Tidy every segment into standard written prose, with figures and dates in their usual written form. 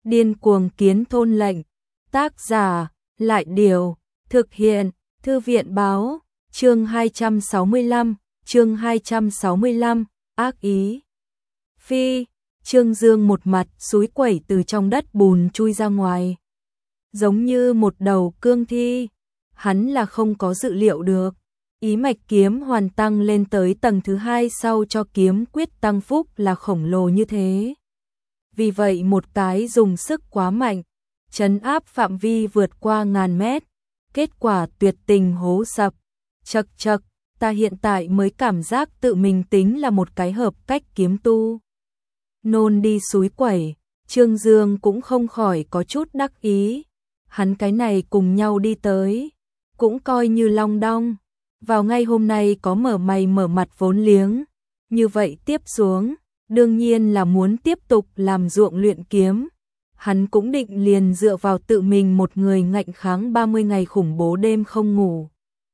Điên cuồng kiến thôn lệnh. Tác giả, Lại Điều. Thực hiện, Thư viện báo. Chương 265, ác ý. Phi, Trương Dương một mặt xúi quẩy từ trong đất bùn chui ra ngoài. Giống như một đầu cương thi, hắn là không có dự liệu được. Ý mạch kiếm hoàn tăng lên tới tầng thứ 2 sau cho kiếm quyết tăng phúc là khổng lồ như thế. Vì vậy một cái dùng sức quá mạnh, trấn áp phạm vi vượt qua ngàn mét. Kết quả tuyệt tình hố sập. Chậc chậc, ta hiện tại mới cảm giác tự mình tính là một cái hợp cách kiếm tu. Nôn đi xúi quẩy, Trương Dương cũng không khỏi có chút đắc ý. Hắn cái này cùng nhau đi tới, cũng coi như long đong. Vào ngay hôm nay có mở mày mở mặt vốn liếng. Như vậy tiếp xuống, đương nhiên là muốn tiếp tục làm ruộng luyện kiếm. Hắn cũng định liền dựa vào tự mình một người ngạnh kháng 30 ngày khủng bố đêm không ngủ.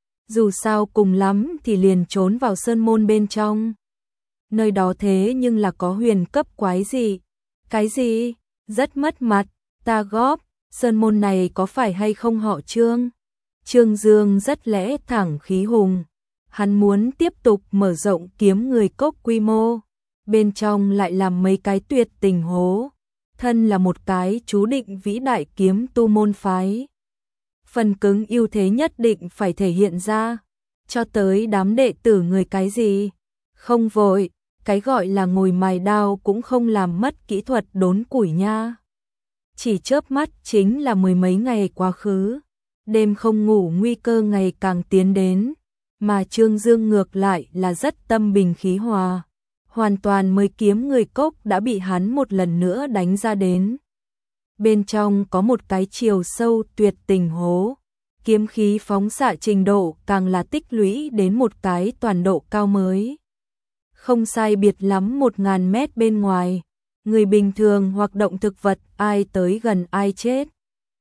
Dù sao cùng lắm thì liền trốn vào sơn môn bên trong. Nơi đó thế nhưng là có huyền cấp quái gì? Cái gì? Rất mất mặt, ta góp, sơn môn này có phải hay không họ Trương? Trương Dương rất lẽ thẳng khí hùng. Hắn muốn tiếp tục mở rộng kiếm người cốc quy mô. Bên trong lại làm mấy cái tuyệt tình hố. Thân là một cái chú định vĩ đại kiếm tu môn phái. Phần cứng ưu thế nhất định phải thể hiện ra. Cho tới đám đệ tử người cái gì? Không vội, cái gọi là ngồi mài đao cũng không làm mất kỹ thuật đốn củi nha. Chỉ chớp mắt chính là mười mấy ngày quá khứ. Đêm không ngủ nguy cơ ngày càng tiến đến. Mà Trương Dương ngược lại là rất tâm bình khí hòa. Hoàn toàn mới kiếm người cốc đã bị hắn một lần nữa đánh ra đến. Bên trong có một cái chiều sâu tuyệt tình hố. Kiếm khí phóng xạ trình độ càng là tích lũy đến một cái toàn độ cao mới. Không sai biệt lắm 1000 mét bên ngoài. Người bình thường hoặc động thực vật ai tới gần ai chết.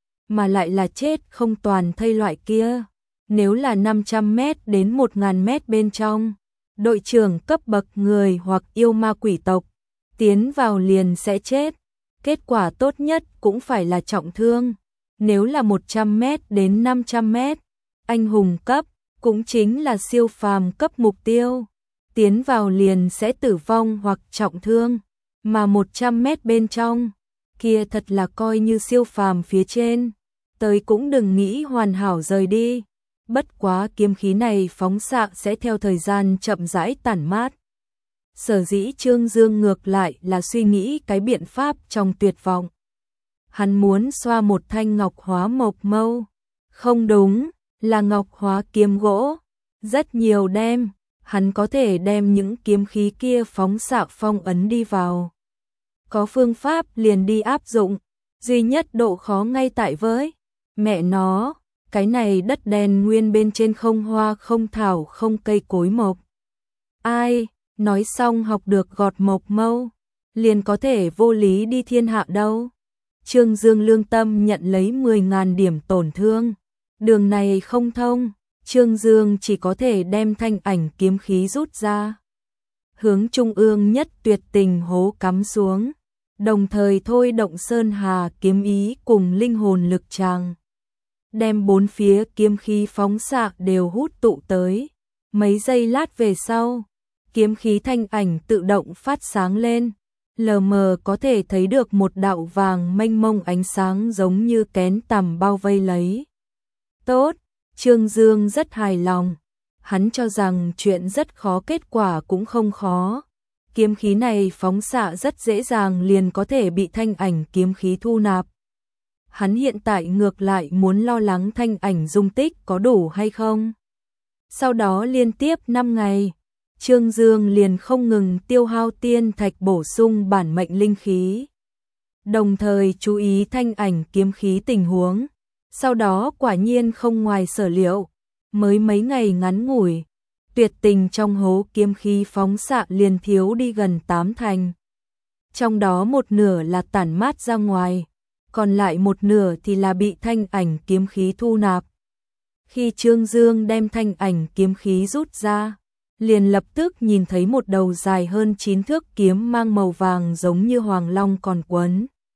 Mà lại là chết không toàn thây loại kia. Nếu là 500 mét đến 1000 mét bên trong, đội trưởng cấp bậc người hoặc yêu ma quỷ tộc, tiến vào liền sẽ chết. Kết quả tốt nhất cũng phải là trọng thương. Nếu là 100 mét đến 500 mét, anh hùng cấp, cũng chính là siêu phàm cấp mục tiêu. Tiến vào liền sẽ tử vong hoặc trọng thương. Mà 100 mét bên trong, kia thật là coi như siêu phàm phía trên. Tới cũng đừng nghĩ hoàn hảo rời đi. Bất quá kiếm khí này phóng xạ sẽ theo thời gian chậm rãi tản mát. Sở dĩ Trương Dương ngược lại là suy nghĩ cái biện pháp trong tuyệt vọng. Hắn muốn xoa một thanh ngọc hóa mộc mâu. Không đúng, là ngọc hóa kiếm gỗ. Rất nhiều đem, hắn có thể đem những kiếm khí kia phóng xạ phong ấn đi vào. Có phương pháp liền đi áp dụng, duy nhất độ khó ngay tại với. Mẹ nó, cái này đất đen nguyên bên trên không hoa không thảo không cây cối mộc. Ai, nói xong học được gọt mộc mâu, liền có thể vô lý đi thiên hạ đâu. Trương Dương lương tâm nhận lấy 10.000 điểm tổn thương. Đường này không thông, Trương Dương chỉ có thể đem thanh ảnh kiếm khí rút ra. Hướng trung ương nhất tuyệt tình hố cắm xuống. Đồng thời thôi động sơn hà kiếm ý cùng linh hồn lực tràng. Đem bốn phía kiếm khí phóng xạ đều hút tụ tới. Mấy giây lát về sau, kiếm khí thanh ảnh tự động phát sáng lên. Lờ mờ có thể thấy được một đạo vàng mênh mông ánh sáng giống như kén tằm bao vây lấy. Tốt, Trương Dương rất hài lòng. Hắn cho rằng chuyện rất khó kết quả cũng không khó. Kiếm khí này phóng xạ rất dễ dàng liền có thể bị thanh ảnh kiếm khí thu nạp. Hắn hiện tại ngược lại muốn lo lắng thanh ảnh dung tích có đủ hay không. Sau đó liên tiếp 5 ngày, Trương Dương liền không ngừng tiêu hao tiên thạch bổ sung bản mệnh linh khí. Đồng thời chú ý thanh ảnh kiếm khí tình huống. Sau đó quả nhiên không ngoài sở liệu, mới mấy ngày ngắn ngủi, tuyệt tình trong hố kiếm khí phóng xạ liền thiếu đi gần 8 thành. Trong đó một nửa là tản mát ra ngoài, còn lại một nửa thì là bị thanh ảnh kiếm khí thu nạp. Khi Trương Dương đem thanh ảnh kiếm khí rút ra, liền lập tức nhìn thấy một đầu dài hơn 9 thước kiếm mang màu vàng giống như hoàng long còn quấn.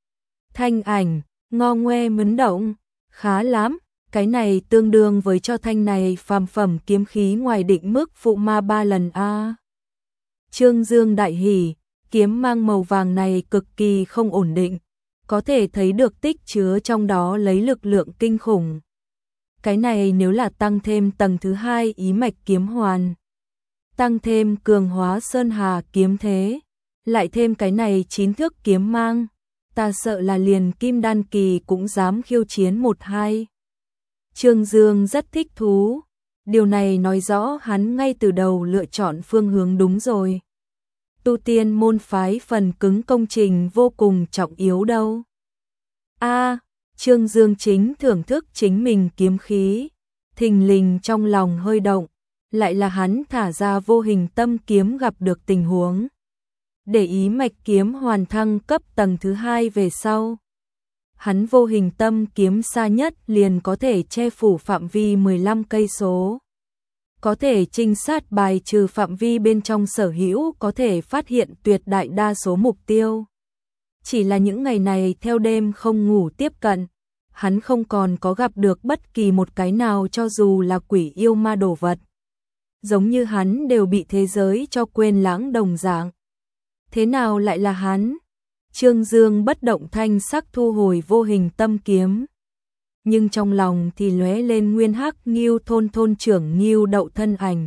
Thanh ảnh, ngo ngoe mấn động, khá lắm, cái này tương đương với cho thanh này phàm phẩm kiếm khí ngoài định mức phụ ma 3 lần a. Trương Dương đại hỉ, kiếm mang màu vàng này cực kỳ không ổn định, có thể thấy được tích chứa trong đó lấy lực lượng kinh khủng. Cái này nếu là tăng thêm tầng thứ 2 ý mạch kiếm hoàn, tăng thêm cường hóa sơn hà kiếm thế, lại thêm cái này 9 thước kiếm mang, ta sợ là liền kim đan kỳ cũng dám khiêu chiến 1-2. Trương Dương rất thích thú, điều này nói rõ hắn ngay từ đầu lựa chọn phương hướng đúng rồi. Tu tiên môn phái phần cứng công trình vô cùng trọng yếu đâu. Trương Dương chính thưởng thức chính mình kiếm khí, thình lình trong lòng hơi động, lại là hắn thả ra vô hình tâm kiếm gặp được tình huống. Để ý mạch kiếm hoàn thăng cấp tầng thứ 2 về sau. Hắn vô hình tâm kiếm xa nhất liền có thể che phủ phạm vi 15 cây số. Có thể trinh sát bài trừ phạm vi bên trong sở hữu, có thể phát hiện tuyệt đại đa số mục tiêu. Chỉ là những ngày này theo đêm không ngủ tiếp cận, hắn không còn có gặp được bất kỳ một cái nào cho dù là quỷ yêu ma đồ vật. Giống như hắn đều bị thế giới cho quên lãng đồng dạng. Thế nào lại là hắn? Trương Dương bất động thanh sắc thu hồi vô hình tâm kiếm. Nhưng trong lòng thì lóe lên nguyên hắc Ngưu thôn trưởng Ngưu Đậu thân ảnh.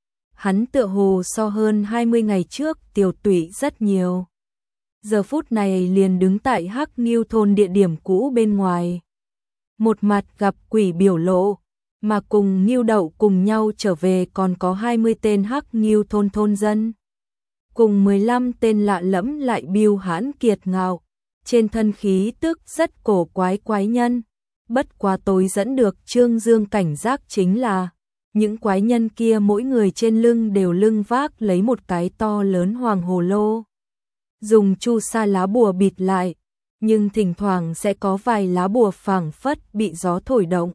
Hắn tựa hồ so hơn 20 ngày trước tiều tụy rất nhiều. Giờ phút này liền đứng tại hắc Ngưu thôn địa điểm cũ bên ngoài. Một mặt gặp quỷ biểu lộ, mà cùng Ngưu Đậu cùng nhau trở về còn có 20 tên hắc Ngưu thôn dân. Cùng 15 tên lạ lẫm lại biêu hãn kiệt ngạo, trên thân khí tức rất cổ quái nhân. Bất quá tối dẫn được Trương Dương cảnh giác chính là, những quái nhân kia mỗi người trên lưng đều lưng vác lấy một cái to lớn hoàng hồ lô. Dùng chu sa lá bùa bịt lại, nhưng thỉnh thoảng sẽ có vài lá bùa phảng phất bị gió thổi động.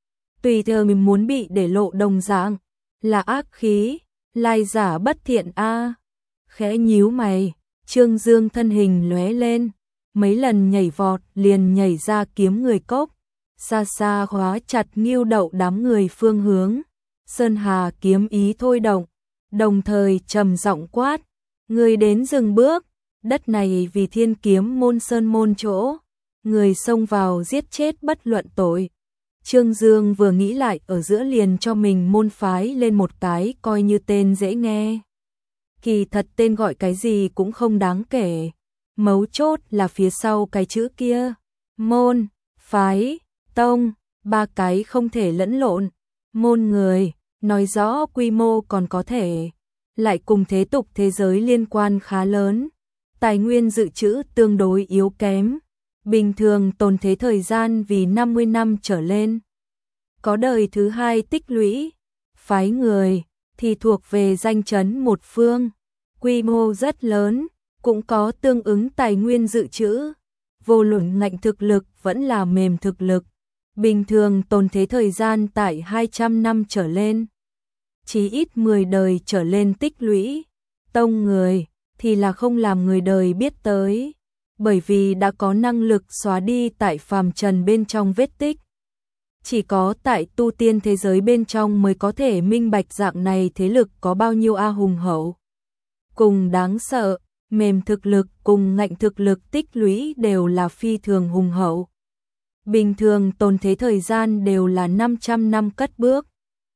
Tùy theo mình muốn bị để lộ đồng dạng, là ác khí, lai giả bất thiện a. Khẽ nhíu mày, Trương Dương thân hình lóe lên, mấy lần nhảy vọt liền nhảy ra kiếm người cốc, xa xa khóa chặt Ngưu Đậu đám người phương hướng. Sơn Hà kiếm ý thôi động, đồng thời trầm giọng quát, người đến dừng bước, đất này vì Thiên Kiếm môn sơn môn chỗ, người xông vào giết chết bất luận tội. Trương Dương vừa nghĩ lại ở giữa liền cho mình môn phái lên một cái coi như tên dễ nghe. Kỳ thật tên gọi cái gì cũng không đáng kể, mấu chốt là phía sau cái chữ kia, môn, phái, tông, ba cái không thể lẫn lộn. Môn người, nói rõ quy mô còn có thể, lại cùng thế tục thế giới liên quan khá lớn, tài nguyên dự trữ tương đối yếu kém, bình thường tồn thế thời gian vì 50 năm trở lên. Có đời thứ 2 tích lũy, phái người thì thuộc về danh chấn một phương, quy mô rất lớn, cũng có tương ứng tài nguyên dự trữ, vô luận ngạnh thực lực vẫn là mềm thực lực. Bình thường tồn thế thời gian tại 200 năm trở lên, chí ít 10 đời trở lên tích lũy. Tông người thì là không làm người đời biết tới, bởi vì đã có năng lực xóa đi tại phàm trần bên trong vết tích. Chỉ có tại tu tiên thế giới bên trong mới có thể minh bạch dạng này thế lực có bao nhiêu hùng hậu. Cùng đáng sợ, mềm thực lực cùng ngạnh thực lực tích lũy đều là phi thường hùng hậu. Bình thường tồn thế thời gian đều là 500 năm cất bước.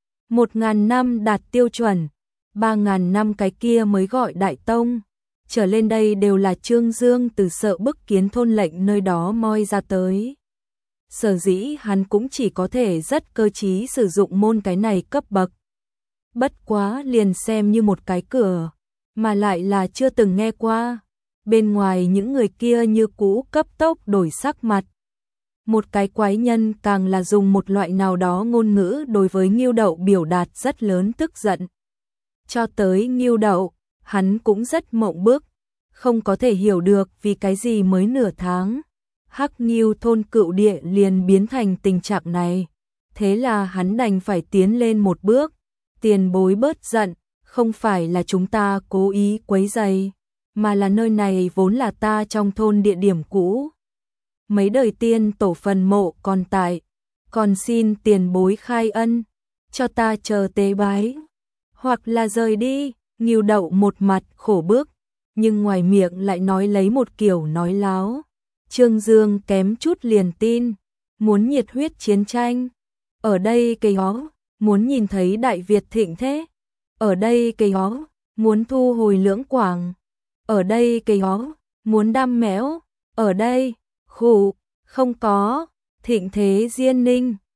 1000 năm đạt tiêu chuẩn, 3000 năm cái kia mới gọi đại tông. Trở lên đây đều là Trương Dương từ Sợ Bức Kiến thôn lệnh nơi đó moi ra tới. Sở dĩ hắn cũng chỉ có thể rất cơ trí sử dụng môn cái này cấp bậc. Bất quá liền xem như một cái cửa, mà lại là chưa từng nghe qua. Bên ngoài những người kia như cũ cấp tốc đổi sắc mặt. Một cái quái nhân càng là dùng một loại nào đó ngôn ngữ đối với Ngưu Đậu biểu đạt rất lớn tức giận. Cho tới Ngưu Đậu, hắn cũng rất mộng bức, không có thể hiểu được vì cái gì mới nửa tháng. Hắc Ngưu thôn cựu địa liền biến thành tình trạng này. Thế là hắn đành phải tiến lên một bước, tiền bối bớt giận, không phải là chúng ta cố ý quấy rầy, mà là nơi này vốn là ta trong thôn địa điểm cũ. mấy đời tiên tổ phần mộ còn tại, còn xin tiền bối khai ân, cho ta chờ tế bái, hoặc là rời đi. Ngưu Đậu một mặt khổ bức, nhưng ngoài miệng lại nói lấy một kiểu nói láo. Trương Dương kém chút liền tin, muốn nhiệt huyết chiến tranh. Ở đây cây hó, muốn nhìn thấy Đại Việt thịnh thế. Ở đây cây hó, muốn thu hồi Lưỡng Quảng. Ở đây cây hó, muốn đam mẽo. Ở đây, khụ, không có, thịnh thế Diên Ninh.